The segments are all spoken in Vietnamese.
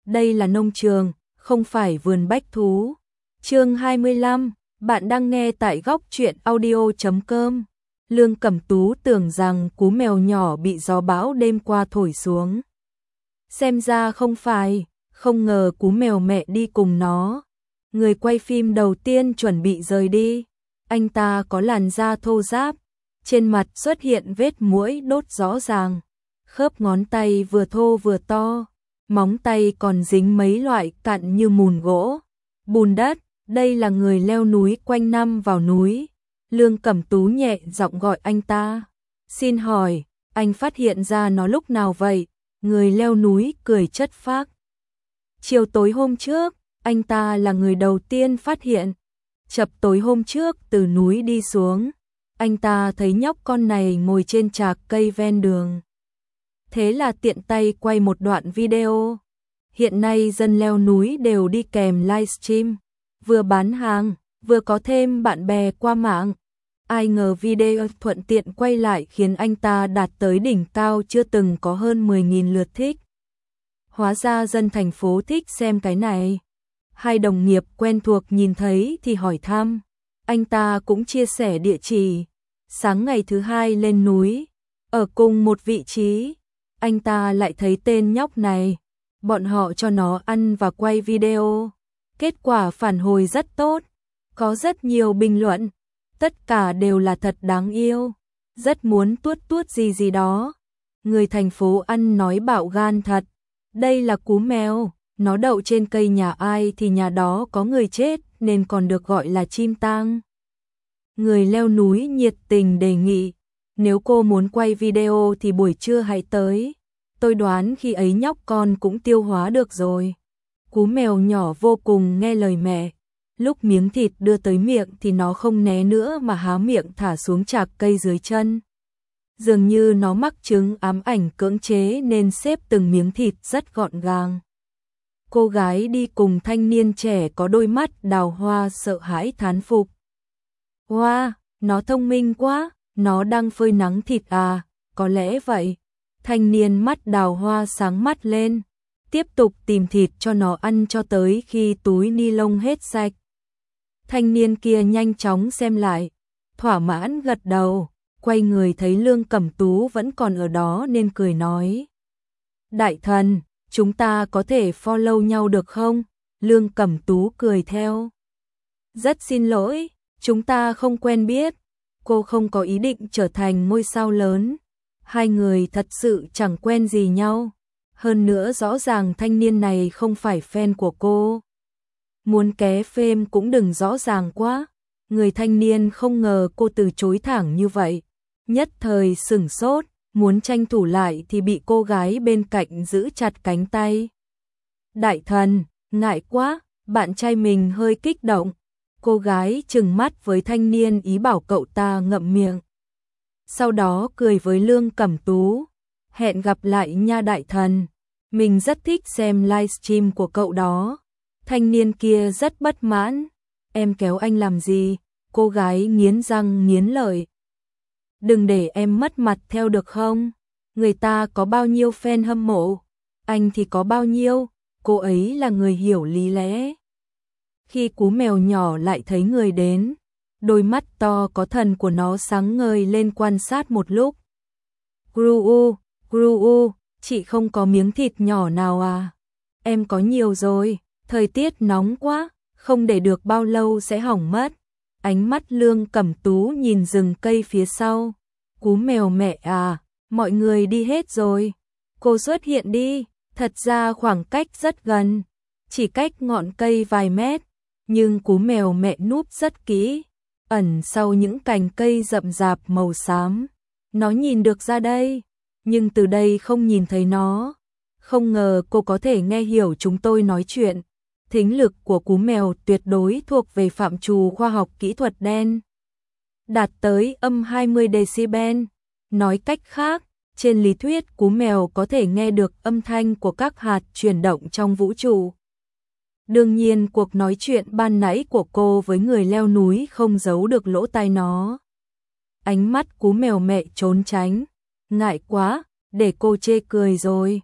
đây là nông trường, không phải vườn bách thú. Chương 25, bạn đang nghe tại góc truyện audio.com. Lương Cẩm Tú tưởng rằng cú mèo nhỏ bị gió bão đêm qua thổi xuống. Xem ra không phải, không ngờ cú mèo mẹ đi cùng nó. Người quay phim đầu tiên chuẩn bị rời đi. Anh ta có làn da thô ráp, trên mặt xuất hiện vết muỗi đốt rõ ràng. Khớp ngón tay vừa thô vừa to, móng tay còn dính mấy loại cặn như mùn gỗ, bùn đất. Đây là người leo núi quanh năm vào núi. Lương Cẩm Tú nhẹ giọng gọi anh ta. Xin hỏi, anh phát hiện ra nó lúc nào vậy? Người leo núi cười chất phác. Chiều tối hôm trước, anh ta là người đầu tiên phát hiện. Chập tối hôm trước từ núi đi xuống, anh ta thấy nhóc con này ngồi trên trạc cây ven đường. Thế là tiện tay quay một đoạn video. Hiện nay dân leo núi đều đi kèm livestream, vừa bán hàng, vừa có thêm bạn bè qua mạng. Ai ngờ video thuận tiện quay lại khiến anh ta đạt tới đỉnh cao chưa từng có hơn 10.000 lượt thích. Hóa ra dân thành phố thích xem cái này. Hai đồng nghiệp quen thuộc nhìn thấy thì hỏi thăm. Anh ta cũng chia sẻ địa chỉ. Sáng ngày thứ hai lên núi, ở cùng một vị trí, anh ta lại thấy tên nhóc này. Bọn họ cho nó ăn và quay video. Kết quả phản hồi rất tốt, có rất nhiều bình luận, tất cả đều là thật đáng yêu, rất muốn tuốt tuốt gì đó. Người thành phố ăn nói bạo gan thật, đây là cú mèo, nó đậu trên cây nhà ai thì nhà đó có người chết nên còn được gọi là chim tang. Người leo núi nhiệt tình đề nghị, nếu cô muốn quay video thì buổi trưa hãy tới, tôi đoán khi ấy nhóc con cũng tiêu hóa được rồi. Cú mèo nhỏ vô cùng nghe lời mẹ, lúc miếng thịt đưa tới miệng thì nó không né nữa mà há miệng thả xuống trạc cây dưới chân. Dường như nó mắc chứng ám ảnh cưỡng chế nên xếp từng miếng thịt rất gọn gàng. Cô gái đi cùng thanh niên trẻ có đôi mắt đào hoa sợ hãi thán phục. Wow, nó thông minh quá, nó đang phơi nắng thịt à, có lẽ vậy. Thanh niên mắt đào hoa sáng mắt lên, tiếp tục tìm thịt cho nó ăn cho tới khi túi ni lông hết sạch. Thanh niên kia nhanh chóng xem lại, thỏa mãn gật đầu, quay người thấy Lương Cẩm Tú vẫn còn ở đó nên cười nói. Đại thần, chúng ta có thể follow nhau được không? Lương Cẩm Tú cười theo. Rất xin lỗi, chúng ta không quen biết. Cô không có ý định trở thành ngôi sao lớn. Hai người thật sự chẳng quen gì nhau. Hơn nữa rõ ràng thanh niên này không phải fan của cô. Muốn ké phêm cũng đừng rõ ràng quá. Người thanh niên không ngờ cô từ chối thẳng như vậy. Nhất thời sửng sốt, muốn tranh thủ lại thì bị cô gái bên cạnh giữ chặt cánh tay. Đại thần, ngại quá, bạn trai mình hơi kích động. Cô gái trừng mắt với thanh niên ý bảo cậu ta ngậm miệng. Sau đó cười với Lương Cẩm Tú. Hẹn gặp lại nha đại thần. Mình rất thích xem livestream của cậu đó. Thanh niên kia rất bất mãn. Em kéo anh làm gì? Cô gái nghiến răng nghiến lợi. Đừng để em mất mặt theo được không? Người ta có bao nhiêu fan hâm mộ? Anh thì có bao nhiêu? Cô ấy là người hiểu lý lẽ. Khi cú mèo nhỏ lại thấy người đến, đôi mắt to có thần của nó sáng ngời lên quan sát một lúc. Gru, chị không có miếng thịt nhỏ nào à? Em có nhiều rồi, thời tiết nóng quá, không để được bao lâu sẽ hỏng mất. Ánh mắt Lương Cẩm Tú nhìn rừng cây phía sau. Cú mèo mẹ à, mọi người đi hết rồi. Cô xuất hiện đi, thật ra khoảng cách rất gần, chỉ cách ngọn cây vài mét. Nhưng cú mèo mẹ núp rất kỹ, ẩn sau những cành cây rậm rạp màu xám. Nó nhìn được ra đây, nhưng từ đây không nhìn thấy nó. Không ngờ cô có thể nghe hiểu chúng tôi nói chuyện. Thính lực của cú mèo tuyệt đối thuộc về phạm trù khoa học kỹ thuật đen. Đạt tới âm 20 decibel. Nói cách khác, trên lý thuyết cú mèo có thể nghe được âm thanh của các hạt chuyển động trong vũ trụ. Đương nhiên cuộc nói chuyện ban nãy của cô với người leo núi không giấu được lỗ tai nó. Ánh mắt cú mèo mẹ trốn tránh. Ngại quá, để cô chê cười rồi.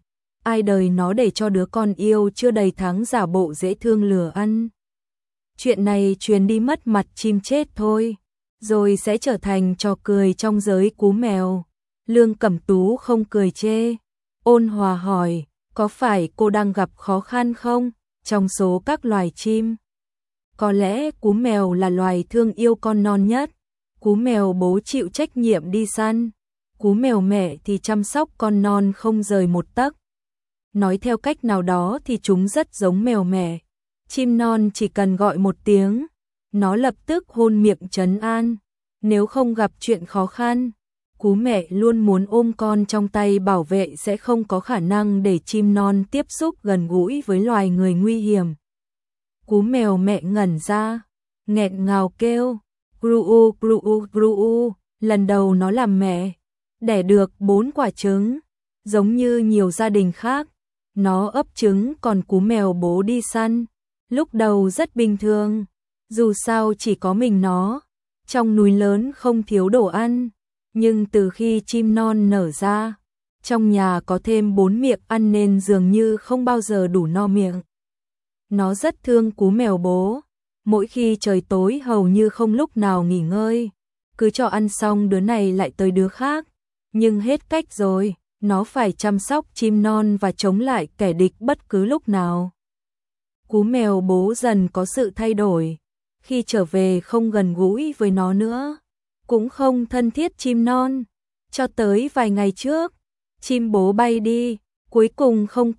ai đời nó để cho đứa con yêu chưa đầy tháng giả bộ dễ thương lừa ăn. Chuyện này truyền đi mất mặt chim chết thôi, rồi sẽ trở thành trò cười trong giới cú mèo. Lương Cẩm Tú không cười chê, ôn hòa hỏi, có phải cô đang gặp khó khăn không? Trong số các loài chim, có lẽ cú mèo là loài thương yêu con non nhất. Cú mèo bố chịu trách nhiệm đi săn, cú mèo mẹ thì chăm sóc con non không rời một tấc. Nói theo cách nào đó thì chúng rất giống mèo mẹ. Chim non chỉ cần gọi một tiếng, nó lập tức hôn miệng trấn an. Nếu không gặp chuyện khó khăn, cú mẹ luôn muốn ôm con trong tay bảo vệ sẽ không có khả năng để chim non tiếp xúc gần gũi với loài người nguy hiểm. Cú mèo mẹ ngẩn ra, nghẹn ngào kêu, gru gru gru. Lần đầu nó làm mẹ, đẻ được 4 quả trứng, giống như nhiều gia đình khác. Nó ấp trứng còn cú mèo bố đi săn. Lúc đầu rất bình thường, dù sao chỉ có mình nó, trong núi lớn không thiếu đồ ăn. Nhưng từ khi chim non nở ra, trong nhà có thêm 4 miệng ăn nên dường như không bao giờ đủ no miệng. Nó rất thương cú mèo bố, mỗi khi trời tối hầu như không lúc nào nghỉ ngơi, cứ cho ăn xong đứa này lại tới đứa khác, nhưng hết cách rồi, nó phải chăm sóc chim non và chống lại kẻ địch bất cứ lúc nào. Cú mèo bố dần có sự thay đổi, khi trở về không gần gũi với nó nữa, cũng không thân thiết chim non, cho tới vài ngày trước, chim bố bay đi, cuối cùng không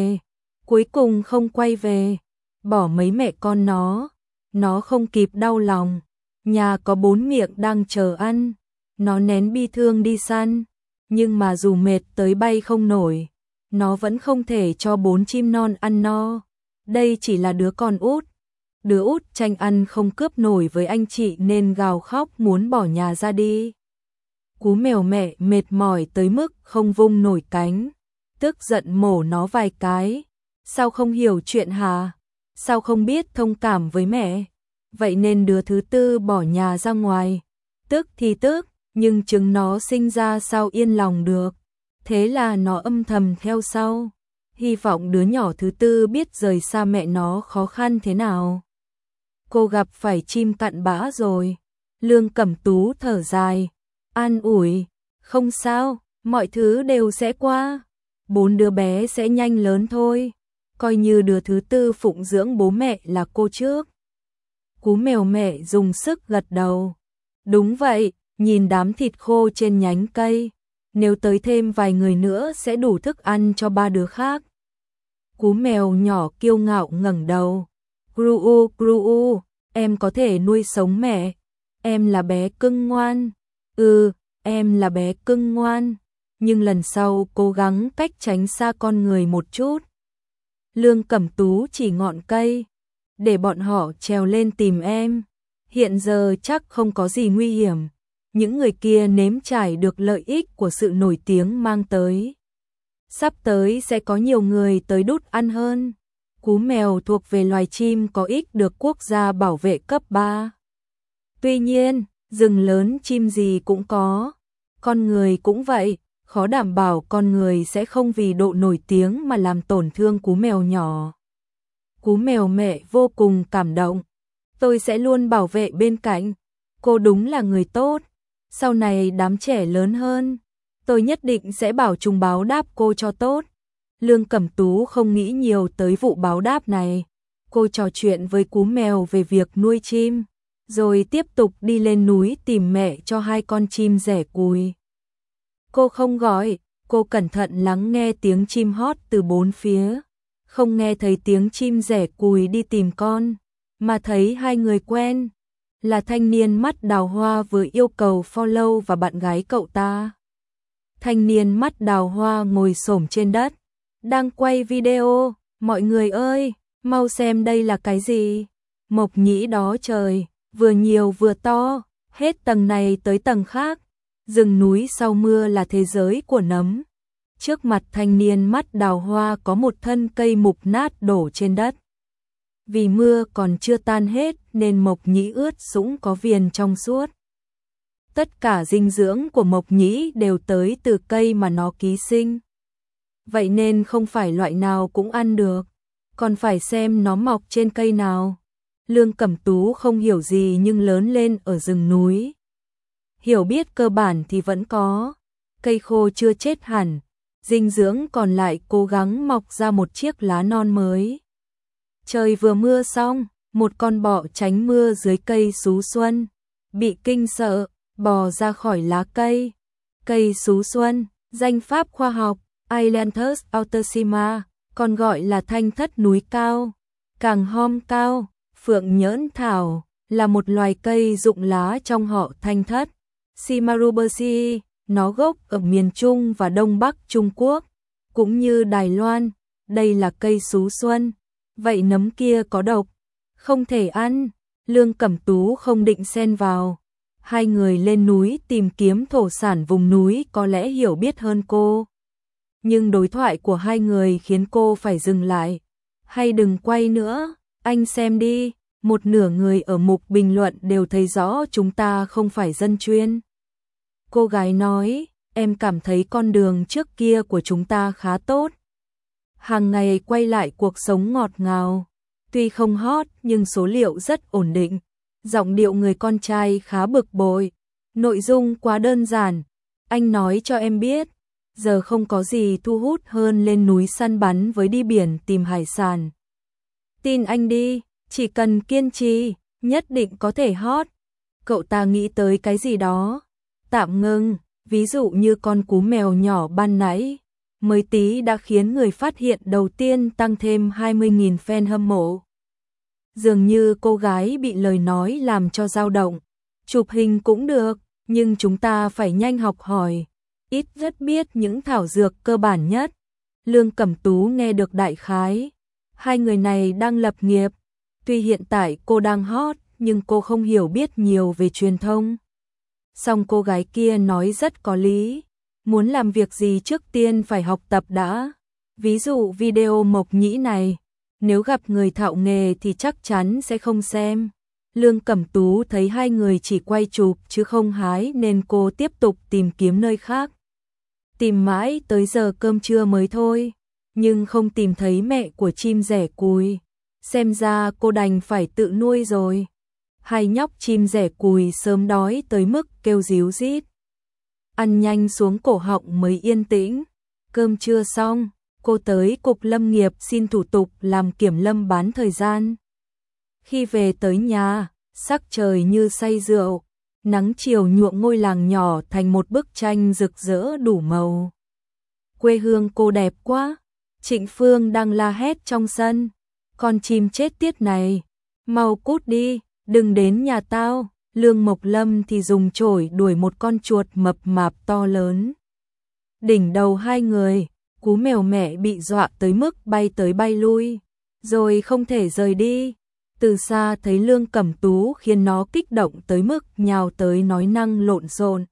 quay về, bỏ mấy mẹ con nó không kịp đau lòng, nhà có 4 miệng đang chờ ăn, nó nén bi thương đi săn, nhưng mà dù mệt tới bay không nổi, nó vẫn không thể cho 4 chim non ăn no. Đây chỉ là đứa con út. Đứa út tranh ăn không cướp nổi với anh chị nên gào khóc muốn bỏ nhà ra đi. Cú mèo mẹ mệt mỏi tới mức không vung nổi cánh, tức giận mổ nó vài cái. Sao không hiểu chuyện hả? Sao không biết thông cảm với mẹ? Vậy nên đứa thứ tư bỏ nhà ra ngoài. Tức thì tức, nhưng trứng nó sinh ra sao yên lòng được. Thế là nó âm thầm theo sau, hy vọng đứa nhỏ thứ tư biết rời xa mẹ nó khó khăn thế nào. Cô gặp phải chim cặn bã rồi. Lương Cẩm Tú thở dài, an ủi, không sao, mọi thứ đều sẽ qua. 4 đứa bé sẽ nhanh lớn thôi, coi như đứa thứ tư phụng dưỡng bố mẹ là cô trước. Cú mèo mẹ dùng sức gật đầu. Đúng vậy, nhìn đám thịt khô trên nhánh cây, nếu tới thêm vài người nữa sẽ đủ thức ăn cho 3 đứa khác. Cú mèo nhỏ kiêu ngạo ngẩng đầu. Gru, em có thể nuôi sống mẹ. Em là bé cưng ngoan. Em là bé cưng ngoan. Nhưng lần sau cố gắng cách tránh xa con người một chút. Lương Cẩm Tú chỉ ngọn cây, để bọn họ trèo lên tìm em. Hiện giờ chắc không có gì nguy hiểm. Những người kia nếm trải được lợi ích của sự nổi tiếng mang tới. Sắp tới sẽ có nhiều người tới đút ăn hơn. Cú mèo thuộc về loài chim có ích được quốc gia bảo vệ cấp 3. Tuy nhiên, rừng lớn chim gì cũng có, con người cũng vậy, khó đảm bảo con người sẽ không vì độ nổi tiếng mà làm tổn thương cú mèo nhỏ. Cú mèo mẹ vô cùng cảm động. Tôi sẽ luôn bảo vệ bên cạnh. Cô đúng là người tốt. Sau này đám trẻ lớn hơn, tôi nhất định sẽ bảo chúng báo đáp cô cho tốt. Lương Cẩm Tú không nghĩ nhiều tới vụ báo đáp này. Cô trò chuyện với cú mèo về việc nuôi chim, rồi tiếp tục đi lên núi tìm mẹ cho 2 con chim rẻ cùi. Cô không gọi, cô cẩn thận lắng nghe tiếng chim hót từ 4 phía. Không nghe thấy tiếng chim rẻ cùi đi tìm con, mà thấy 2 người quen. Là thanh niên mắt đào hoa vừa yêu cầu follow và bạn gái cậu ta. Thanh niên mắt đào hoa ngồi xổm trên đất, đang quay video. Mọi người ơi, mau xem đây là cái gì? Mộc nhĩ đó trời, vừa nhiều vừa to, hết tầng này tới tầng khác. Rừng núi sau mưa là thế giới của nấm. Trước mặt thanh niên mắt đào hoa có một thân cây mục nát đổ trên đất. Vì mưa còn chưa tan hết nên mộc nhĩ ướt sũng có viền trong suốt. Tất cả dinh dưỡng của mộc nhĩ đều tới từ cây mà nó ký sinh. vậy nên không phải loại nào cũng ăn được, còn phải xem nó mọc trên cây nào. Lương Cẩm Tú không hiểu gì nhưng lớn lên ở rừng núi. Hiểu biết cơ bản thì vẫn có, cây khô chưa chết hẳn, dinh dưỡng còn lại cố gắng mọc ra một chiếc lá non mới. Trời vừa mưa xong, một con bọ tránh mưa dưới cây sú xuân, bị kinh sợ, bò ra khỏi lá cây. Cây sú xuân, danh pháp khoa học, Ailanthus autosima, còn gọi là thanh thất núi cao, càng hom cao, phượng nhỡn thảo, là một loài cây rụng lá trong họ thanh thất. Cimarubersi, nó gốc ở miền Trung và Đông Bắc Trung Quốc, cũng như Đài Loan, đây là cây sú xuân. Vậy nấm kia có độc, không thể ăn. Lương Cẩm Tú không định xen vào. Hai người lên núi tìm kiếm thổ sản vùng núi có lẽ hiểu biết hơn cô. Nhưng đối thoại của hai người khiến cô phải dừng lại. Hay đừng quay nữa, anh xem đi, một nửa người ở mục bình luận đều thấy rõ chúng ta không phải dân chuyên. Cô gái nói, em cảm thấy con đường trước kia của chúng ta khá tốt. Hàng ngày quay lại cuộc sống ngọt ngào. Tuy không hot nhưng số liệu rất ổn định. Giọng điệu người con trai khá bực bội. Nội dung quá đơn giản. Anh nói cho em biết, giờ không có gì thu hút hơn lên núi săn bắn với đi biển tìm hải sản. Tin anh đi, chỉ cần kiên trì, nhất định có thể hot. Cậu ta nghĩ tới cái gì đó. Tạm ngưng, ví dụ như con cú mèo nhỏ ban nãy. Mới tí đã khiến người phát hiện đầu tiên tăng thêm 20.000 fan hâm mộ. Dường như cô gái bị lời nói làm cho dao động. Chụp hình cũng được, nhưng chúng ta phải nhanh học hỏi. Ít rất biết những thảo dược cơ bản nhất. Lương Cẩm Tú nghe được đại khái. Hai người này đang lập nghiệp. Tuy hiện tại cô đang hot, nhưng cô không hiểu biết nhiều về truyền thông. Song cô gái kia nói rất có lý. Muốn làm việc gì trước tiên phải học tập đã. Ví dụ video mộc nhĩ này, nếu gặp người thạo nghề thì chắc chắn sẽ không xem. Lương Cẩm Tú thấy hai người chỉ quay chụp chứ không hái nên cô tiếp tục tìm kiếm nơi khác. Tìm mãi tới giờ cơm trưa mới thôi, nhưng không tìm thấy mẹ của chim rẻ cùi. Xem ra cô đành phải tự nuôi rồi. Hai nhóc chim rẻ cùi sớm đói tới mức kêu ríu rít. Ăn nhanh xuống cổ họng mới yên tĩnh. Cơm trưa xong, cô tới cục lâm nghiệp xin thủ tục làm kiểm lâm bán thời gian. Khi về tới nhà, sắc trời như say rượu, nắng chiều nhuộm ngôi làng nhỏ thành một bức tranh rực rỡ đủ màu. Quê hương cô đẹp quá. Trịnh Phương đang la hét trong sân. Con chim chết tiết này, mau cút đi, đừng đến nhà tao. Lương Mộc Lâm thì dùng chổi đuổi một con chuột mập mạp to lớn. Đỉnh đầu hai người, cú mèo mẹ bị dọa tới mức bay tới bay lui, rồi không thể rời đi. Từ xa thấy Lương Cẩm Tú khiến nó kích động tới mức nhào tới nói năng lộn xộn.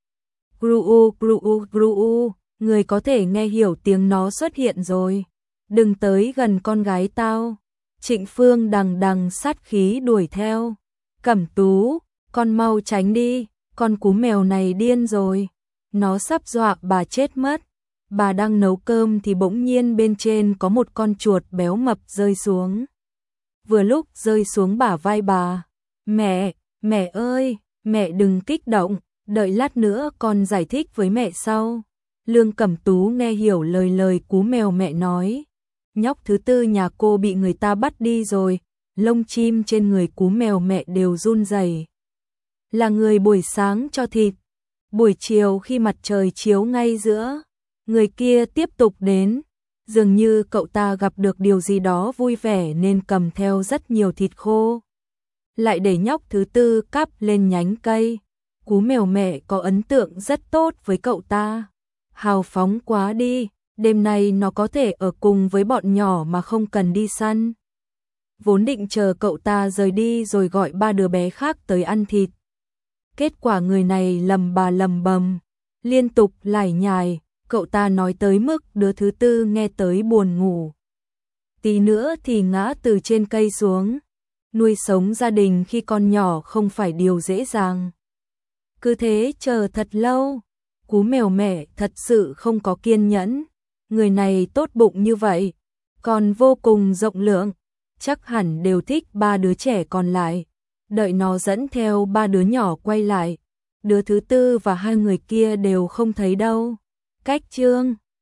Gru gru gru, người có thể nghe hiểu tiếng nó xuất hiện rồi. Đừng tới gần con gái tao. Trịnh Phương đằng đằng sát khí đuổi theo. Cẩm Tú, con mau tránh đi, con cú mèo này điên rồi. Nó sắp dọa bà chết mất. Bà đang nấu cơm thì bỗng nhiên bên trên có một con chuột béo mập rơi xuống. Vừa lúc rơi xuống bả vai bà. Mẹ ơi, mẹ đừng kích động, đợi lát nữa con giải thích với mẹ sau. Lương Cẩm Tú nghe hiểu lời cú mèo mẹ nói. Nhóc thứ tư nhà cô bị người ta bắt đi rồi. Lông chim trên người cú mèo mẹ đều run rẩy. Là người buổi sáng cho thịt. Buổi chiều khi mặt trời chiếu ngay giữa, người kia tiếp tục đến. Dường như cậu ta gặp được điều gì đó vui vẻ nên cầm theo rất nhiều thịt khô. Lại để nhóc thứ tư cắp lên nhánh cây. Cú mèo mẹ có ấn tượng rất tốt với cậu ta. Hào phóng quá đi, đêm nay nó có thể ở cùng với bọn nhỏ mà không cần đi săn. Vốn định chờ cậu ta rời đi rồi gọi ba đứa bé khác tới ăn thịt. Kết quả người này lầm bà lầm bầm, liên tục lải nhải, cậu ta nói tới mức đứa thứ tư nghe tới buồn ngủ. Tí nữa thì ngã từ trên cây xuống. Nuôi sống gia đình khi con nhỏ không phải điều dễ dàng. Cứ thế chờ thật lâu, cú mèo mẹ thật sự không có kiên nhẫn. người này tốt bụng như vậy, còn vô cùng rộng lượng, chắc hẳn đều thích ba đứa trẻ còn lại. Đợi nó dẫn theo ba đứa nhỏ quay lại, đứa thứ tư và hai người kia đều không thấy đâu. Cách chương